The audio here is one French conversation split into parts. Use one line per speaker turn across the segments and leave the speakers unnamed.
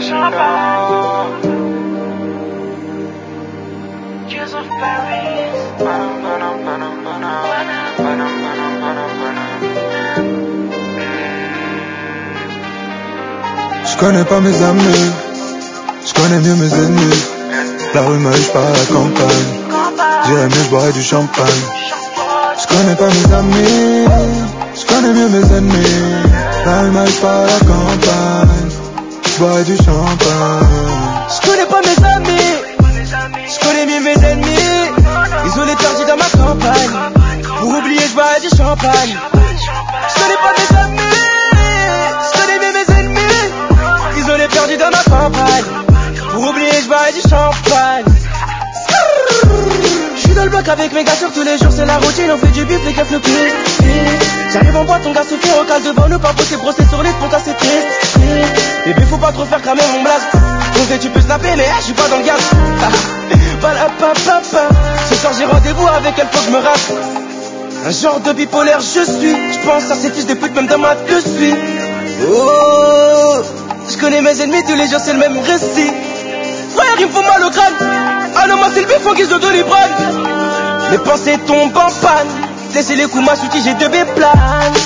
Je connais pas mes amis, je connais mieux mes ennemis. La rue m'a eu, je pars à la campagne. J'irais mieux, je boirais du champagne. Je connais pas mes amis, je connais mieux mes ennemis. La rue m'a eu, je pars à la campagne. Je boirais du champagne.
Je connais pas mes amis, je connais mieux mes ennemis. Isolé perdu dans ma campagne. Pour oublier, je boirais du champagne. Je connais pas mes amis, je connais mieux mes ennemis. Isolé perdu dans ma campagne. Pour oublier, je boirais du champagne. Je suis dans le bloc avec mes gars sur tous les jours, c'est la routine, on fait du bif, les gars nous pissent. J'arrive en boîte, ton gars se fait au cal devant nous, pas possible, brosser sur les ponts, c'est triste. Bébé, faut pas trop faire cramer mon blaze. Donc tu peux snapper, mais je suis pas dans le gaz. Ce soir j'ai rendez-vous avec elle, faut que je me rase. Un genre de bipolaire je suis. Je pense à ces fils de pute même dans ma tête je suis. Oh, je connais mes ennemis tous les jours c'est le même récit. Frère il me faut mal au crâne. Ah non moi c'est le bif en guise de Doliprane. Mes pensées tombent en panne. Laissez les coups m'assoutiller j'ai deux béplanes.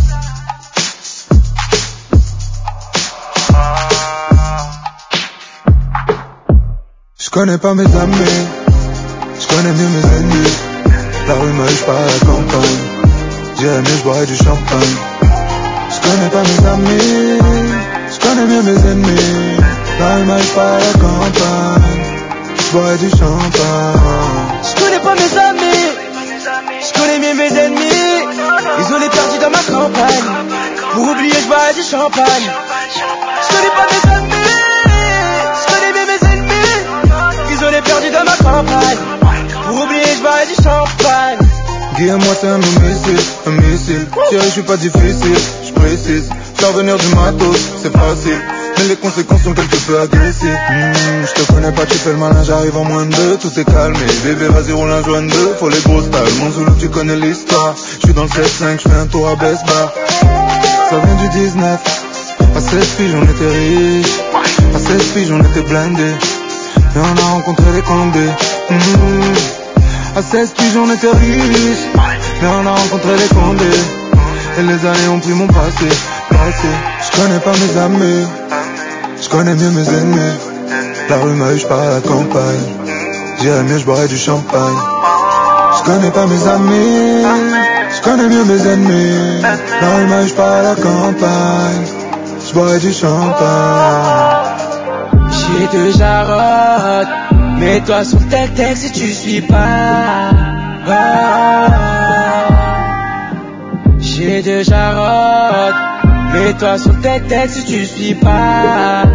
Je connais pas mes amis, je connais mieux mes ennemis. La rue m'a eu, je pars à la campagne. J'irais mieux, je boirais du champagne. Je connais pas mes amis, je connais mieux mes ennemis. La rue m'a eu, je pars à la campagne. Je boirais du champagne.
Je connais pas mes amis, je connais mieux mes ennemis. Isolé perdu dans ma campagne. Pour oublier, je boirais du champagne. Je connais pas mes amis, je connais mieux mes ennemis. Isolé perdu dans ma campagne. Pour oublier, je boirais du champagne.
Guy moi c'est un missile. Chérie, je suis pas difficile, je précise. Faire venir du matos, c'est facile. Mais les conséquences sont quelque peu agressives. Je te connais pas, tu fais le malin, j'arrive en moins de deux. Tout s'est calmé, bébé vas-y roule un joint de deux. Faut les grosses talles, mon Zoulou tu connais l'histoire. Je suis dans le 7-5, je fais un tour à Besbar. Ça vient du 19. À 16 piges on était riches. À 16 piges on était blindés. Et on a rencontré les condés. À 16 piges on était riches. Mais on a rencontré les condés. Et les années ont pris mon passé. Je connais pas mes amis, je connais mieux mes ennemis. La rue m'a eu, je pars à la campagne. J'irais mieux, je boirais du champagne. Je connais pas mes amis, je connais mieux mes ennemis. La rue m'a eu, je pars à la campagne. Je boirais du champagne.
J'ai déjà rote. Mets-toi sur tel texte si tu suis pas. J'ai déjà rote. Mets-toi sur tes textes si tu suis pas.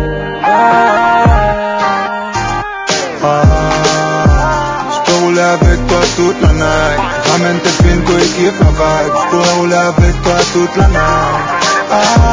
Je peux rouler avec toi toute la night. Ramène tes films, coéquipe la vibe. Je pourrais rouler avec toi toute la night.